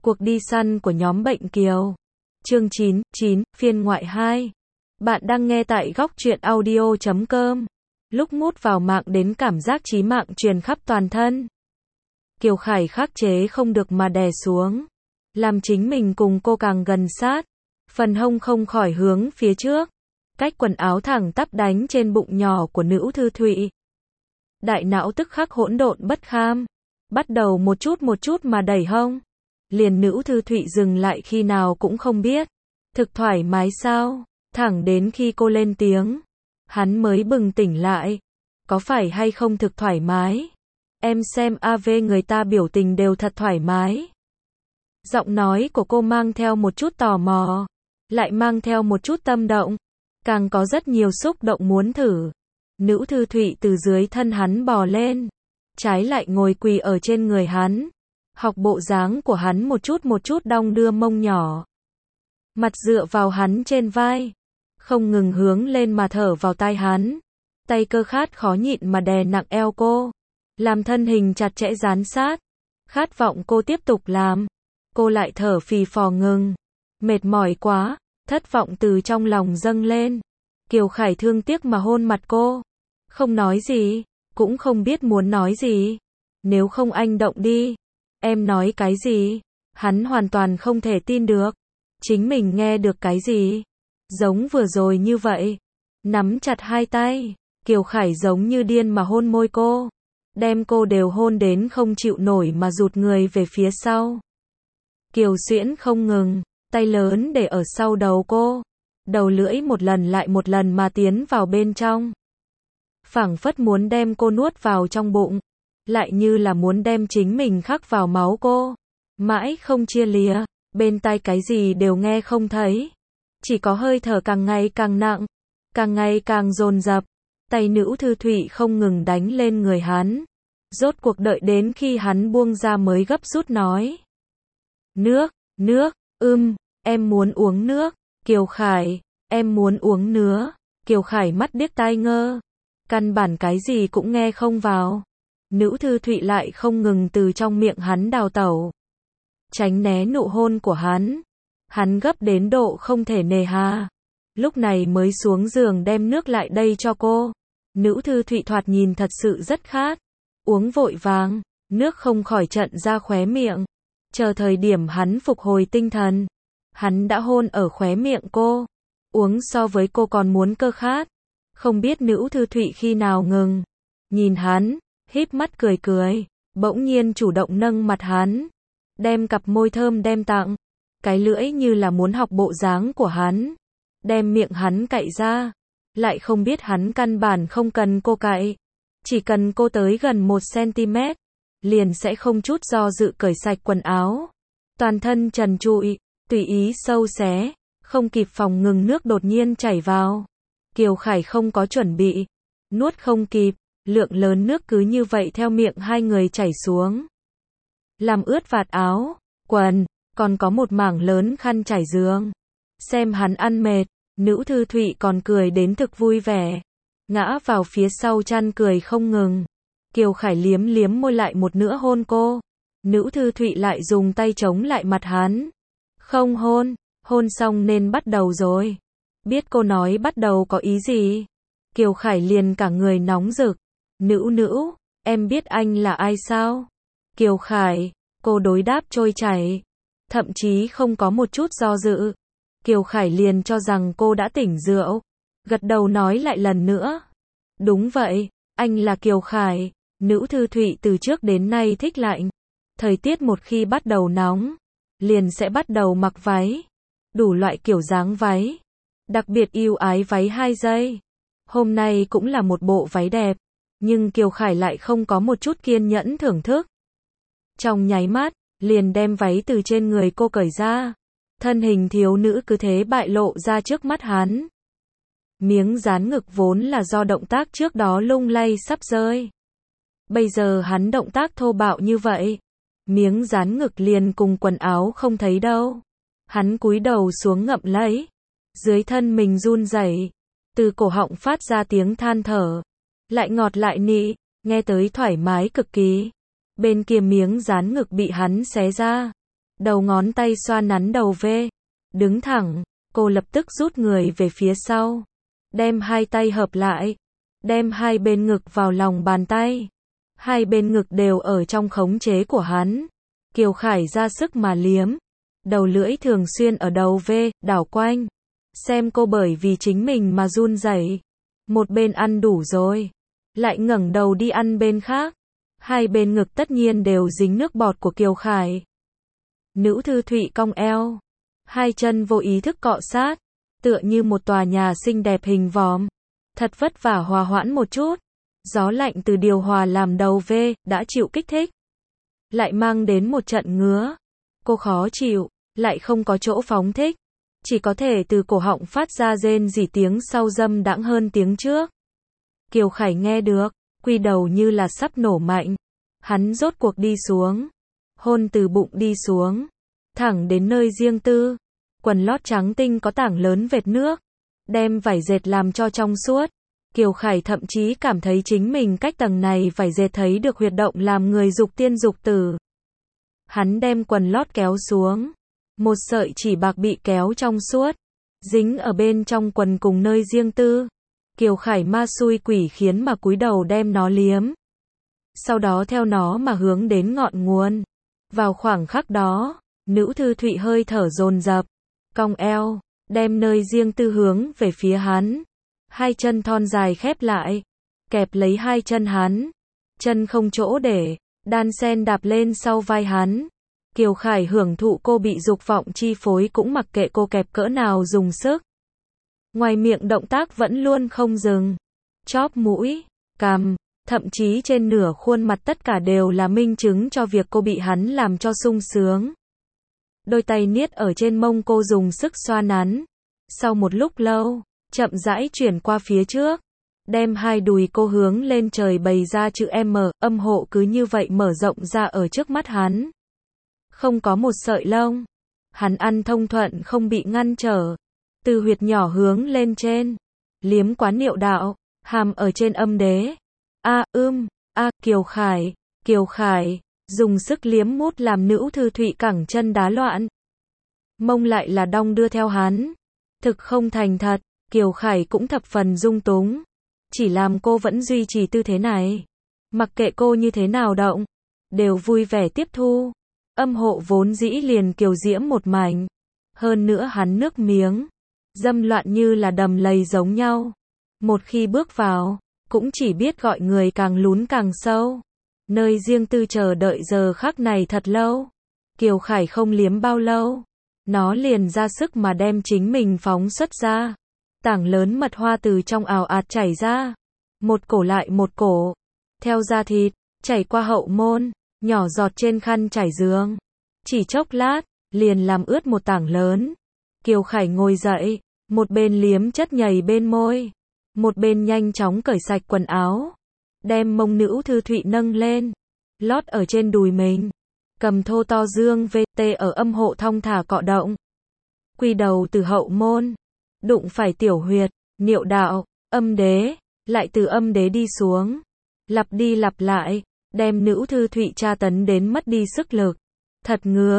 Cuộc đi săn của nhóm bệnh Kiều. Chương 9, phiên ngoại 2. Bạn đang nghe tại góc truyện audio.com. Lúc mút vào mạng đến cảm giác chí mạng truyền khắp toàn thân. Kiều Khải khắc chế không được mà đè xuống. Làm chính mình cùng cô càng gần sát. Phần hông không khỏi hướng phía trước. Cách quần áo thẳng tắp đánh trên bụng nhỏ của Nữ Thư Thụy. Đại não tức khắc hỗn độn bất kham. Bắt đầu một chút mà đẩy hông. Liền Nữ Thư Thụy dừng lại khi nào cũng không biết. Thực thoải mái sao? Thẳng đến khi cô lên tiếng. Hắn mới bừng tỉnh lại. Có phải hay không thực thoải mái? Em xem AV người ta biểu tình đều thật thoải mái. Giọng nói của cô mang theo một chút tò mò. Lại mang theo một chút tâm động. Càng có rất nhiều xúc động muốn thử. Nữ Thư Thụy từ dưới thân hắn bò lên. Trái lại ngồi quỳ ở trên người hắn. Học bộ dáng của hắn một chút đong đưa mông nhỏ. Mặt dựa vào hắn trên vai. Không ngừng hướng lên mà thở vào tai hắn. Tay cơ khát khó nhịn mà đè nặng eo cô. Làm thân hình chặt chẽ dán sát. Khát vọng cô tiếp tục làm. Cô lại thở phì phò ngừng. Mệt mỏi quá. Thất vọng từ trong lòng dâng lên. Kiều Khải thương tiếc mà hôn mặt cô. Không nói gì. Cũng không biết muốn nói gì. Nếu không anh động đi. Em nói cái gì? Hắn hoàn toàn không thể tin được. Chính mình nghe được cái gì? Giống vừa rồi như vậy. Nắm chặt hai tay. Kiều Khải giống như điên mà hôn môi cô. Đem cô đều hôn đến không chịu nổi mà rụt người về phía sau. Kiều Xuyễn không ngừng. Tay lớn để ở sau đầu cô. Đầu lưỡi một lần lại một lần mà tiến vào bên trong. Phảng phất muốn đem cô nuốt vào trong bụng. Lại như là muốn đem chính mình khắc vào máu cô. Mãi không chia lìa. Bên tai cái gì đều nghe không thấy. Chỉ có hơi thở càng ngày càng nặng. Càng ngày càng dồn dập. Tay Nữ Thư Thụy không ngừng đánh lên người hắn. Rốt cuộc đợi đến khi hắn buông ra mới gấp rút nói. Nước, em muốn uống nước. Kiều Khải, em muốn uống nữa. Kiều Khải mắt điếc tai ngơ. Căn bản cái gì cũng nghe không vào. Nữ Thư Thụy lại không ngừng từ trong miệng hắn đào tẩu. Tránh né nụ hôn của hắn. Hắn gấp đến độ không thể nề hà. Lúc này mới xuống giường đem nước lại đây cho cô. Nữ Thư Thụy thoạt nhìn thật sự rất khát. Uống vội vàng, nước không khỏi trận ra khóe miệng. Chờ thời điểm hắn phục hồi tinh thần. Hắn đã hôn ở khóe miệng cô. Uống so với cô còn muốn cơ khát. Không biết Nữ Thư Thụy khi nào ngừng. Nhìn hắn. Híp mắt cười. Bỗng nhiên chủ động nâng mặt hắn. Đem cặp môi thơm đem tặng. Cái lưỡi như là muốn học bộ dáng của hắn. Đem miệng hắn cạy ra. Lại không biết hắn căn bản không cần cô cạy. Chỉ cần cô tới gần 1cm. Liền sẽ không chút do dự cởi sạch quần áo. Toàn thân trần trụi. Tùy ý sâu xé. Không kịp phòng ngừng nước đột nhiên chảy vào. Kiều Khải không có chuẩn bị. Nuốt không kịp. Lượng lớn nước cứ như vậy theo miệng hai người chảy xuống. Làm ướt vạt áo, quần, còn có một mảng lớn khăn trải giường. Xem hắn ăn mệt, Nữ Thư Thụy còn cười đến thực vui vẻ. Ngã vào phía sau chăn cười không ngừng. Kiều Khải liếm môi lại một nữa hôn cô. Nữ Thư Thụy lại dùng tay chống lại mặt hắn. Không hôn xong nên bắt đầu rồi. Biết cô nói bắt đầu có ý gì? Kiều Khải liền cả người nóng rực. Nữ, em biết anh là ai sao? Kiều Khải, cô đối đáp trôi chảy. Thậm chí không có một chút do dự. Kiều Khải liền cho rằng cô đã tỉnh rượu. Gật đầu nói lại lần nữa. Đúng vậy, anh là Kiều Khải. Nữ Thư Thụy từ trước đến nay thích lạnh. Thời tiết một khi bắt đầu nóng, liền sẽ bắt đầu mặc váy. Đủ loại kiểu dáng váy. Đặc biệt yêu ái váy 2 giây. Hôm nay cũng là một bộ váy đẹp. Nhưng Kiều Khải lại không có một chút kiên nhẫn thưởng thức. Trong nháy mắt, liền đem váy từ trên người cô cởi ra. Thân hình thiếu nữ cứ thế bại lộ ra trước mắt hắn. Miếng dán ngực vốn là do động tác trước đó lung lay sắp rơi. Bây giờ hắn động tác thô bạo như vậy. Miếng dán ngực liền cùng quần áo không thấy đâu. Hắn cúi đầu xuống ngậm lấy. Dưới thân mình run rẩy. Từ cổ họng phát ra tiếng than thở. Lại ngọt lại nị, nghe tới thoải mái cực kỳ. Bên kia miếng dán ngực bị hắn xé ra. đầu ngón tay xoa nắn đầu V. Đứng thẳng, cô lập tức rút người về phía sau. Đem hai tay hợp lại. Đem hai bên ngực vào lòng bàn tay. Hai bên ngực đều ở trong khống chế của hắn. Kiều Khải ra sức mà liếm. Đầu lưỡi thường xuyên ở đầu V, đảo quanh. Xem cô bởi vì chính mình mà run rẩy. Một bên ăn đủ rồi. Lại ngẩng đầu đi ăn bên khác. Hai bên ngực tất nhiên đều dính nước bọt của Kiều Khải. Nữ Thư Thụy cong eo. Hai chân vô ý thức cọ sát. Tựa như một tòa nhà xinh đẹp hình vòm. Thật vất vả hòa hoãn một chút. Gió lạnh từ điều hòa làm đầu V, đã chịu kích thích. Lại mang đến một trận ngứa. Cô khó chịu, lại không có chỗ phóng thích. Chỉ có thể từ cổ họng phát ra rên rỉ tiếng sau dâm đãng hơn tiếng trước. Kiều Khải nghe được, quy đầu như là sắp nổ mạnh. Hắn rốt cuộc đi xuống. Hôn từ bụng đi xuống. Thẳng đến nơi riêng tư. Quần lót trắng tinh có tảng lớn vệt nước. Đem vải dệt làm cho trong suốt. Kiều Khải thậm chí cảm thấy chính mình cách tầng này vải dệt thấy được huyệt động làm người dục tiên dục tử. Hắn đem quần lót kéo xuống. Một sợi chỉ bạc bị kéo trong suốt. Dính ở bên trong quần cùng nơi riêng tư. Kiều Khải ma xui quỷ khiến mà cúi đầu đem nó liếm. Sau đó theo nó mà hướng đến ngọn nguồn. Vào khoảng khắc đó, Nữ Thư Thụy hơi thở dồn dập. Cong eo, đem nơi riêng tư hướng về phía hắn. Hai chân thon dài khép lại. Kẹp lấy hai chân hắn. Chân không chỗ để, đan sen đạp lên sau vai hắn. Kiều Khải hưởng thụ cô bị dục vọng chi phối cũng mặc kệ cô kẹp cỡ nào dùng sức. Ngoài miệng động tác vẫn luôn không dừng. Chóp mũi, cằm, thậm chí trên nửa khuôn mặt tất cả đều là minh chứng cho việc cô bị hắn làm cho sung sướng. Đôi tay niết ở trên mông cô dùng sức xoa nắn. Sau một lúc lâu, chậm rãi chuyển qua phía trước. Đem hai đùi cô hướng lên trời bày ra chữ M, âm hộ cứ như vậy mở rộng ra ở trước mắt hắn. Không có một sợi lông. Hắn ăn thông thuận không bị ngăn trở. Từ huyệt nhỏ hướng lên trên. Liếm quán niệu đạo, hàm ở trên âm đế. Kiều Khải, dùng sức liếm mút làm Nữ Thư Thụy cẳng chân đá loạn. Mông lại là đong đưa theo hắn. Thực không thành thật, Kiều Khải cũng thập phần dung túng. Chỉ làm cô vẫn duy trì tư thế này. Mặc kệ cô như thế nào động, đều vui vẻ tiếp thu. Âm hộ vốn dĩ liền kiều diễm một mảnh. Hơn nữa hắn nước miếng, dâm loạn như là đầm lầy giống nhau. Một khi bước vào, cũng chỉ biết gọi người càng lún càng sâu. Nơi riêng tư chờ đợi giờ khắc này thật lâu. Kiều Khải không liếm bao lâu. Nó liền ra sức mà đem chính mình phóng xuất ra. Tảng lớn mật hoa từ trong ào ạt chảy ra. Một cổ lại một cổ. Theo da thịt, chảy qua hậu môn, nhỏ giọt trên khăn trải giường. Chỉ chốc lát, liền làm ướt một tảng lớn. Kiều Khải ngồi dậy, một bên liếm chất nhầy bên môi. Một bên nhanh chóng cởi sạch quần áo. Đem mông Nữ Thư Thụy nâng lên. Lót ở trên đùi mình. Cầm thô to dương VT ở âm hộ thong thả cọ động. Quy đầu từ hậu môn. Đụng phải tiểu huyệt, niệu đạo, âm đế. Lại từ âm đế đi xuống. Lặp đi lặp lại. Đem Nữ Thư Thụy tra tấn đến mất đi sức lực. Thật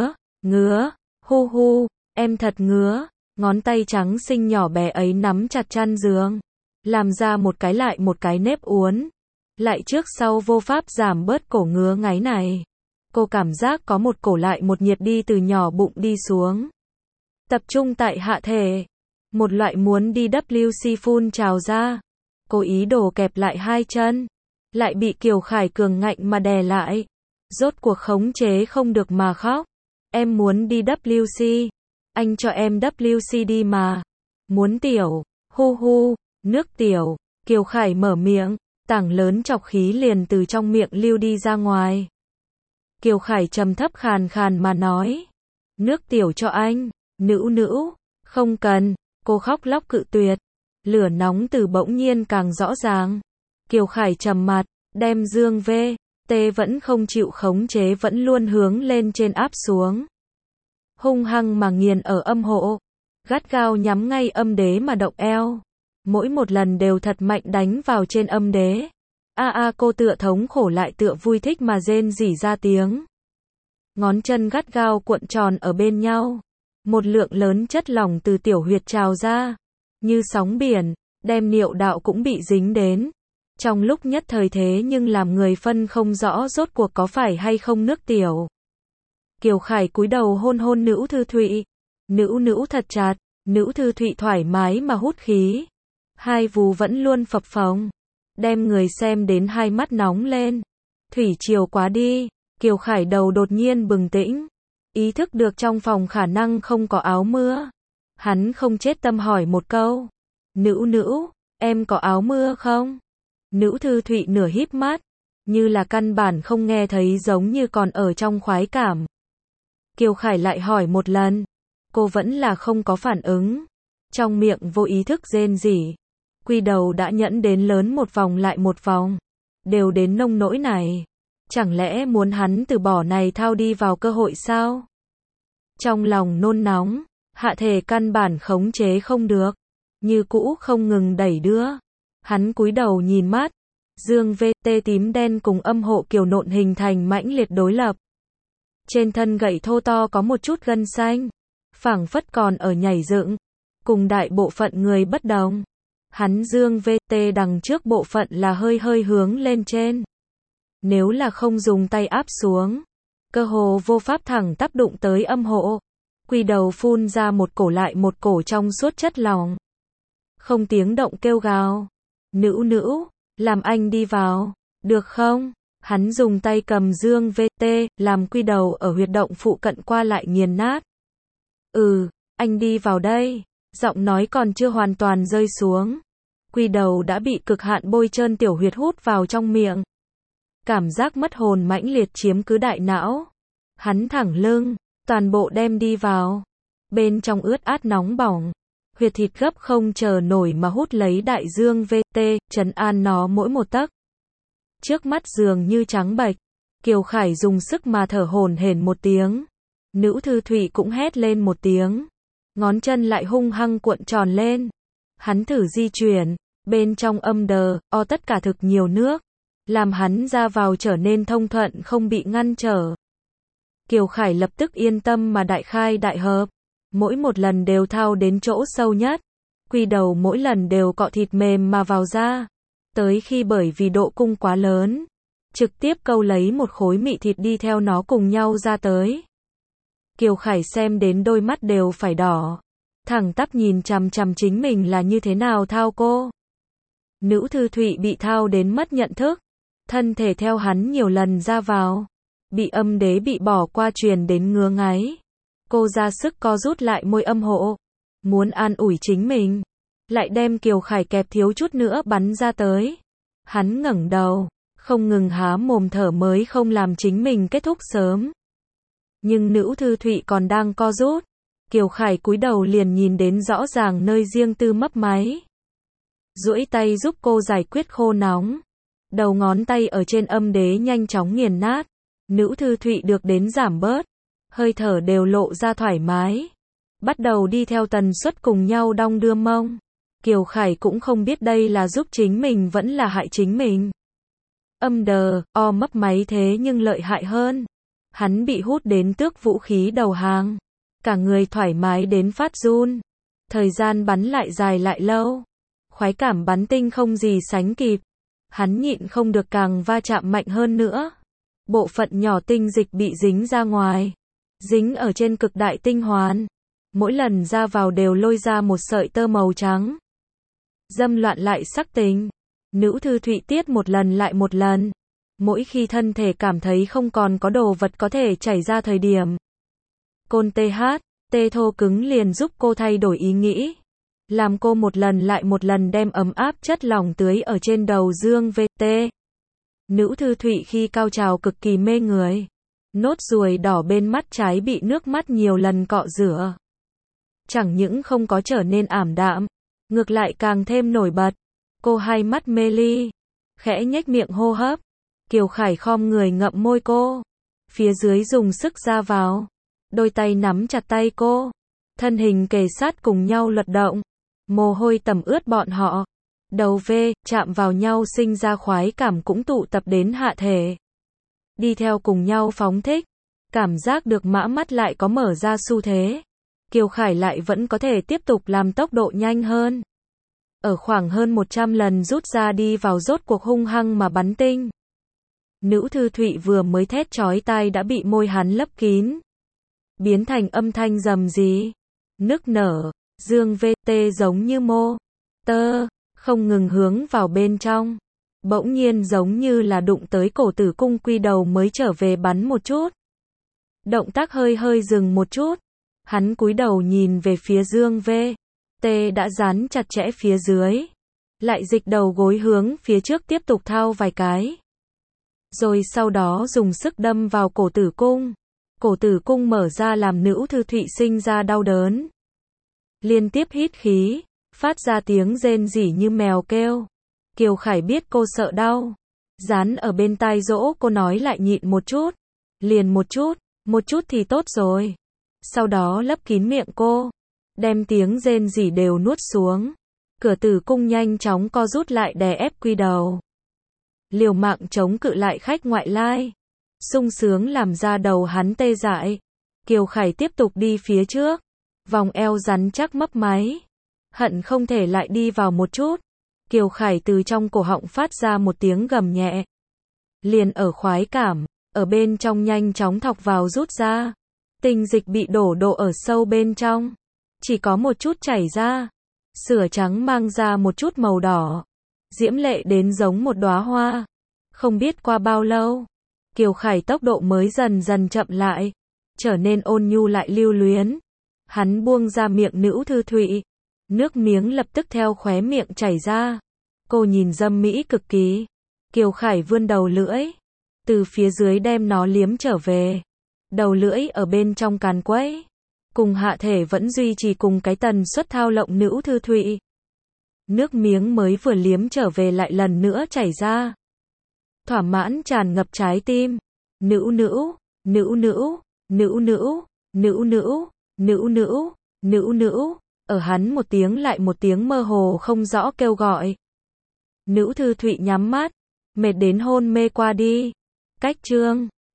ngứa, hu hu, em thật ngứa. Ngón tay trắng xinh nhỏ bé ấy nắm chặt chăn giường. Làm ra một cái lại một cái nếp uốn. Lại trước sau vô pháp giảm bớt cổ ngứa ngáy này. Cô cảm giác có một cổ lại một nhiệt đi từ nhỏ bụng đi xuống. Tập trung tại hạ thể. Một loại muốn đi WC phun trào ra. Cô ý đồ kẹp lại hai chân. Lại bị Kiều Khải cường ngạnh mà đè lại. Rốt cuộc khống chế không được mà khóc. Em muốn đi WC. Anh cho em WC đi mà. Muốn tiểu. Hu hu. Nước tiểu. Kiều Khải mở miệng. Tảng lớn trọc khí liền từ trong miệng lưu đi ra ngoài. Kiều Khải trầm thấp khàn khàn mà nói. Nước tiểu cho anh. Nữ. Không cần. Cô khóc lóc cự tuyệt. Lửa nóng từ bỗng nhiên càng rõ ràng. Kiều Khải trầm mặt. Đem dương VT vẫn không chịu khống chế vẫn luôn hướng lên trên áp xuống. Hung hăng mà nghiền ở âm hộ. Gắt gao nhắm ngay âm đế mà động eo. Mỗi một lần đều thật mạnh đánh vào trên âm đế. Cô tựa thống khổ lại tựa vui thích mà rên rỉ ra tiếng. ngón chân gắt gao cuộn tròn ở bên nhau. Một lượng lớn chất lỏng từ tiểu huyệt trào ra, như sóng biển, đem niệu đạo cũng bị dính đến. Trong lúc nhất thời thế nhưng làm người phân không rõ rốt cuộc có phải hay không nước tiểu. Kiều Khải cúi đầu hôn hôn Nữ Thư Thụy. Nữ thật chặt, Nữ Thư Thụy thoải mái mà hút khí. Hai vú vẫn luôn phập phồng, đem người xem đến hai mắt nóng lên. Thủy triều quá đi, Kiều Khải đầu đột nhiên bừng tỉnh, ý thức được trong phòng khả năng không có áo mưa. Hắn không chết tâm hỏi một câu. Nữ, em có áo mưa không? Nữ Thư Thụy nửa híp mắt, như là căn bản không nghe thấy, giống như còn ở trong khoái cảm. Kiều Khải lại hỏi một lần, cô vẫn là không có phản ứng, trong miệng vô ý thức rên rỉ. Quy đầu đã nhẫn đến lớn một vòng lại một vòng, đều đến nông nỗi này. Chẳng lẽ muốn hắn từ bỏ này thao đi vào cơ hội sao? Trong lòng nôn nóng, hạ thể căn bản khống chế không được, như cũ không ngừng đẩy đưa. Hắn cúi đầu nhìn mắt, dương VT tím đen cùng âm hộ kiều nộn hình thành mãnh liệt đối lập. Trên thân gậy thô to có một chút gân xanh, phảng phất còn ở nhảy dựng, cùng đại bộ phận người bất đồng. Hắn dương VT đằng trước bộ phận là hơi hơi hướng lên trên. Nếu là không dùng tay áp xuống, cơ hồ vô pháp thẳng tác đụng tới âm hộ. Quy đầu phun ra một cổ lại một cổ trong suốt chất lỏng. Không tiếng động kêu gào. Nữ, làm anh đi vào, được không? Hắn dùng tay cầm dương VT, làm quy đầu ở huyệt động phụ cận qua lại nghiền nát. Anh đi vào đây. Giọng nói còn chưa hoàn toàn rơi xuống. Quy đầu đã bị cực hạn bôi trơn tiểu huyệt hút vào trong miệng. Cảm giác mất hồn mãnh liệt chiếm cứ đại não. Hắn thẳng lưng, toàn bộ đem đi vào. Bên trong ướt át nóng bỏng. Huyệt thịt gấp không chờ nổi mà hút lấy đại dương VT, trấn an nó mỗi một tấc. Trước mắt dường như trắng bệch. Kiều Khải dùng sức mà thở hổn hển một tiếng. Nữ Thư Thụy cũng hét lên một tiếng. Ngón chân lại hung hăng cuộn tròn lên. Hắn thử di chuyển, bên trong âm đờ, tất cả thực nhiều nước, làm hắn ra vào trở nên thông thuận không bị ngăn trở. Kiều Khải lập tức yên tâm mà đại khai đại hợp, mỗi một lần đều thao đến chỗ sâu nhất. Quy đầu mỗi lần đều cọ thịt mềm mà vào ra, tới khi bởi vì độ cung quá lớn, trực tiếp câu lấy một khối mị thịt đi theo nó cùng nhau ra tới. Kiều Khải xem đến đôi mắt đều phải đỏ, thẳng tắp nhìn chằm chằm chính mình là như thế nào thao cô. Nữ Thư Thụy bị thao đến mất nhận thức, thân thể theo hắn nhiều lần ra vào, bị âm đế bị bỏ qua truyền đến ngứa ngáy. Cô ra sức co rút lại môi âm hộ, muốn an ủi chính mình, lại đem Kiều Khải kẹp thiếu chút nữa bắn ra tới. Hắn ngẩng đầu, không ngừng há mồm thở mới không làm chính mình kết thúc sớm. Nhưng Nữ Thư Thụy còn đang co rút, Kiều Khải cúi đầu liền nhìn đến rõ ràng nơi riêng tư mấp máy. Duỗi tay giúp cô giải quyết khô nóng. Đầu ngón tay ở trên âm đế nhanh chóng nghiền nát. Nữ Thư Thụy được đến giảm bớt, hơi thở đều lộ ra thoải mái. Bắt đầu đi theo tần suất cùng nhau đong đưa mông. Kiều Khải cũng không biết đây là giúp chính mình vẫn là hại chính mình. Âm đờ, mấp máy thế nhưng lợi hại hơn. Hắn bị hút đến tước vũ khí đầu hàng. Cả người thoải mái đến phát run. Thời gian bắn lại dài lại lâu. Khoái cảm bắn tinh không gì sánh kịp. Hắn nhịn không được càng va chạm mạnh hơn nữa. Bộ phận nhỏ tinh dịch bị dính ra ngoài. Dính ở trên cực đại tinh hoàn. Mỗi lần ra vào đều lôi ra một sợi tơ màu trắng. Dâm loạn lại sắc tình. Nữ Thư Thụy tiết một lần lại một lần. Mỗi khi thân thể cảm thấy không còn có đồ vật có thể chảy ra thời điểm. Côn tê thô cứng liền giúp cô thay đổi ý nghĩ. Làm cô một lần lại một lần đem ấm áp chất lỏng tưới ở trên đầu dương VT. Nữ Thư Thụy khi cao trào cực kỳ mê người. Nốt ruồi đỏ bên mắt trái bị nước mắt nhiều lần cọ rửa. Chẳng những không có trở nên ảm đạm, ngược lại càng thêm nổi bật. Cô hai mắt mê ly, khẽ nhếch miệng hô hấp. Kiều Khải khom người ngậm môi cô, phía dưới dùng sức ra vào. Đôi tay nắm chặt tay cô, thân hình kề sát cùng nhau luật động. Mồ hôi tẩm ướt bọn họ. Đầu chạm vào nhau sinh ra khoái cảm cũng tụ tập đến hạ thể. Đi theo cùng nhau phóng thích. Cảm giác được mã mắt lại có mở ra xu thế. Kiều Khải lại vẫn có thể tiếp tục làm tốc độ nhanh hơn. Ở khoảng hơn 100 lần rút ra đi vào rốt cuộc hung hăng mà bắn tinh. Nữ Thư Thụy vừa mới thét chói tai đã bị môi hắn lấp kín. Biến thành âm thanh rầm rì, nức nở, dương VT giống như mô tơ, không ngừng hướng vào bên trong. Bỗng nhiên giống như là đụng tới cổ tử cung quy đầu mới trở về bắn một chút. Động tác hơi hơi dừng một chút. Hắn cúi đầu nhìn về phía dương VT đã dán chặt chẽ phía dưới. Lại dịch đầu gối hướng phía trước tiếp tục thao vài cái. Rồi sau đó dùng sức đâm vào cổ tử cung. Cổ tử cung mở ra làm Nữ Thư Thụy sinh ra đau đớn. Liên tiếp hít khí, phát ra tiếng rên rỉ như mèo kêu. Kiều Khải biết cô sợ đau. Dán ở bên tai dỗ cô nói lại nhịn một chút. Liền một chút thì tốt rồi. Sau đó lấp kín miệng cô. Đem tiếng rên rỉ đều nuốt xuống. Cửa tử cung nhanh chóng co rút lại đè ép quy đầu. Liều mạng chống cự lại khách ngoại lai. Sung sướng làm ra đầu hắn tê dại. Kiều Khải tiếp tục đi phía trước. Vòng eo rắn chắc mấp máy. Hận không thể lại đi vào một chút. Kiều Khải từ trong cổ họng phát ra một tiếng gầm nhẹ. Liền ở khoái cảm, ở bên trong nhanh chóng thọc vào rút ra. Tinh dịch bị đổ độ ở sâu bên trong. Chỉ có một chút chảy ra. Sữa trắng mang ra một chút màu đỏ. Diễm lệ đến giống một đóa hoa. Không biết qua bao lâu, Kiều Khải tốc độ mới dần dần chậm lại. Trở nên ôn nhu lại lưu luyến. Hắn buông ra miệng Nữ Thư Thụy. Nước miếng lập tức theo khóe miệng chảy ra. Cô nhìn dâm mỹ cực kỳ. Kiều Khải vươn đầu lưỡi. Từ phía dưới đem nó liếm trở về. Đầu lưỡi ở bên trong càn quấy. Cùng hạ thể vẫn duy trì cùng cái tần suất thao lộng Nữ Thư Thụy. Nước miếng mới vừa liếm trở về lại lần nữa chảy ra. Thỏa mãn tràn ngập trái tim. Nữ nữ, nữ nữ, nữ nữ, nữ nữ, nữ nữ, nữ nữ. Ở hắn một tiếng lại một tiếng mơ hồ không rõ kêu gọi. Nữ Thư Thụy nhắm mắt, mệt đến hôn mê qua đi. Cách chương